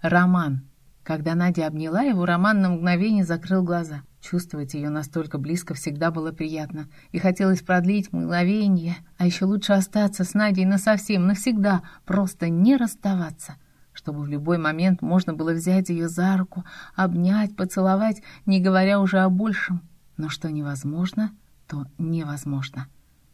Роман. Когда Надя обняла его, Роман на мгновение закрыл глаза. Чувствовать ее настолько близко всегда было приятно. И хотелось продлить мгновение, а еще лучше остаться с Надей насовсем, навсегда, просто не расставаться. Чтобы в любой момент можно было взять ее за руку, обнять, поцеловать, не говоря уже о большем. Но что невозможно, то невозможно.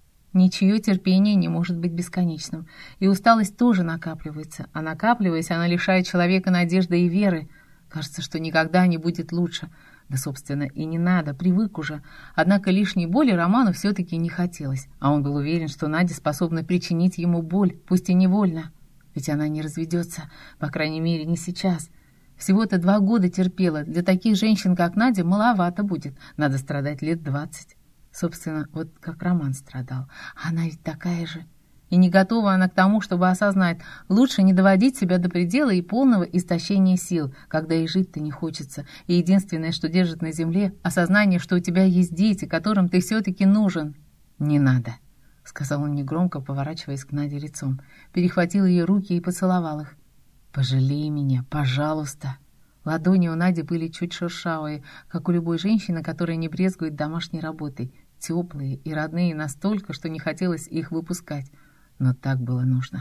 Ничье терпение не может быть бесконечным. И усталость тоже накапливается. А накапливаясь, она лишает человека надежды и веры. Кажется, что никогда не будет лучше. Да, собственно, и не надо, привык уже. Однако лишней боли Роману все-таки не хотелось. А он был уверен, что Надя способна причинить ему боль, пусть и невольно. Ведь она не разведется, по крайней мере, не сейчас. Всего-то 2 года терпела. Для таких женщин, как Надя, маловато будет. Надо страдать лет 20. Собственно, вот как Роман страдал. Она ведь такая же. И не готова она к тому, чтобы осознать, лучше не доводить себя до предела и полного истощения сил, когда и жить-то не хочется. И единственное, что держит на земле, осознание, что у тебя есть дети, которым ты все-таки нужен. «Не надо», — сказал он негромко, поворачиваясь к Наде лицом. Перехватил ее руки и поцеловал их. «Пожалей меня, пожалуйста». Ладони у Нади были чуть шершавые, как у любой женщины, которая не брезгует домашней работой. Теплые и родные настолько, что не хотелось их выпускать. Но так было нужно.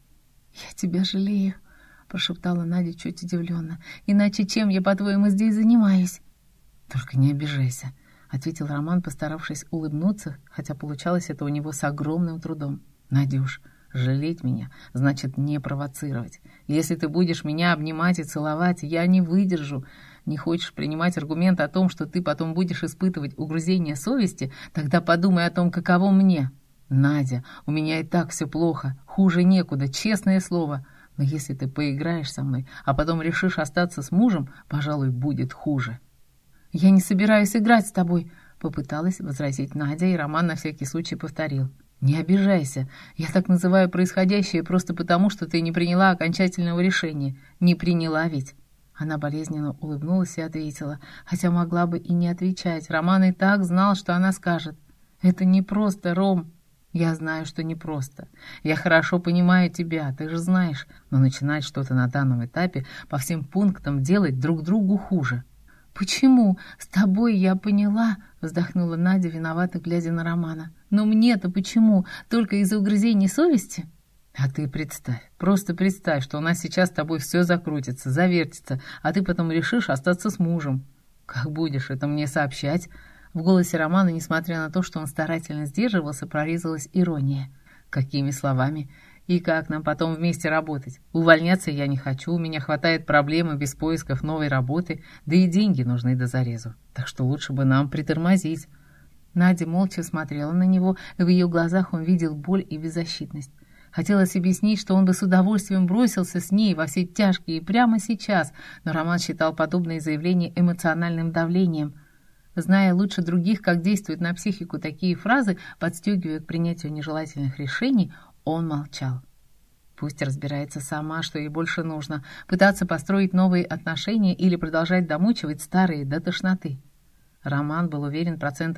«Я тебя жалею», — прошептала Надя чуть удивленно. «Иначе чем я, по-твоему, здесь занимаюсь?» «Только не обижайся», — ответил Роман, постаравшись улыбнуться, хотя получалось это у него с огромным трудом. «Надюш, жалеть меня значит не провоцировать. Если ты будешь меня обнимать и целовать, я не выдержу. Не хочешь принимать аргумент о том, что ты потом будешь испытывать угрызение совести, тогда подумай о том, каково мне. Надя, у меня и так все плохо, хуже некуда, честное слово. Но если ты поиграешь со мной, а потом решишь остаться с мужем, пожалуй, будет хуже». «Я не собираюсь играть с тобой», — попыталась возразить Надя, и Роман на всякий случай повторил. «Не обижайся. Я так называю происходящее просто потому, что ты не приняла окончательного решения. Не приняла ведь». Она болезненно улыбнулась и ответила, хотя могла бы и не отвечать. Роман и так знал, что она скажет. «Это непросто, Ром». «Я знаю, что непросто. Я хорошо понимаю тебя, ты же знаешь. Но начинать что-то на данном этапе по всем пунктам делать друг другу хуже». «Почему? С тобой я поняла», — вздохнула Надя, виновато глядя на Романа. «Но мне-то почему? Только из-за угрызений совести?» «А ты представь, просто представь, что у нас сейчас с тобой все закрутится, завертится, а ты потом решишь остаться с мужем. Как будешь это мне сообщать?» В голосе Романа, несмотря на то, что он старательно сдерживался, прорезалась ирония. «Какими словами? И как нам потом вместе работать? Увольняться я не хочу, у меня хватает проблем и без поисков новой работы, да и деньги нужны до зарезу. Так что лучше бы нам притормозить». Надя молча смотрела на него, и в ее глазах он видел боль и беззащитность. Хотелось объяснить, что он бы с удовольствием бросился с ней во все тяжкие прямо сейчас, но Роман считал подобные заявления эмоциональным давлением. Зная лучше других, как действуют на психику такие фразы, подстегивая к принятию нежелательных решений, он молчал. Пусть разбирается сама, что ей больше нужно, пытаться построить новые отношения или продолжать домучивать старые до тошноты. Роман был уверен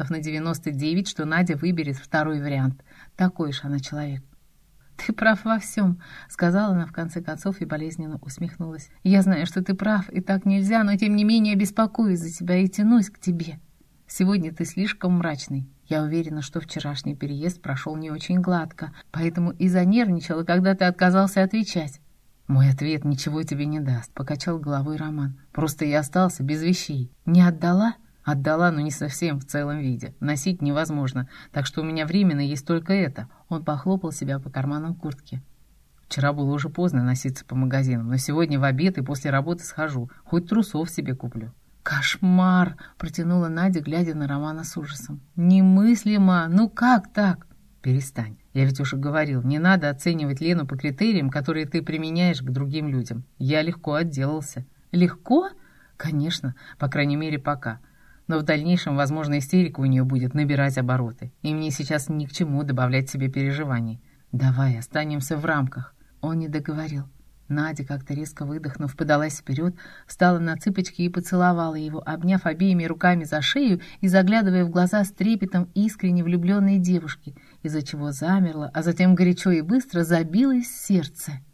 99%, что Надя выберет второй вариант. Такой же она человек. «Ты прав во всем», — сказала она в конце концов и болезненно усмехнулась. «Я знаю, что ты прав, и так нельзя, но тем не менее беспокоюсь за тебя и тянусь к тебе. Сегодня ты слишком мрачный. Я уверена, что вчерашний переезд прошел не очень гладко, поэтому и занервничала, когда ты отказался отвечать». «Мой ответ ничего тебе не даст», — покачал головой Роман. «Просто я остался без вещей». «Не отдала?» «Отдала, но не совсем в целом виде. Носить невозможно, так что у меня временно есть только это». Он похлопал себя по карманам куртки. «Вчера было уже поздно носиться по магазинам, но сегодня в обед и после работы схожу. Хоть трусов себе куплю». «Кошмар!» — протянула Надя, глядя на Романа с ужасом. «Немыслимо! Ну как так?» «Перестань. Я ведь уже говорил, не надо оценивать Лену по критериям, которые ты применяешь к другим людям. Я легко отделался». «Легко?» «Конечно, по крайней мере, пока. Но в дальнейшем, возможно, истерика у нее будет набирать обороты, и мне сейчас ни к чему добавлять себе переживаний. Давай останемся в рамках». Он не договорил. Надя, как-то резко выдохнув, подалась вперед, встала на цыпочки и поцеловала его, обняв обеими руками за шею и заглядывая в глаза с трепетом искренне влюбленной девушки, из-за чего замерла, а затем горячо и быстро забилось сердце.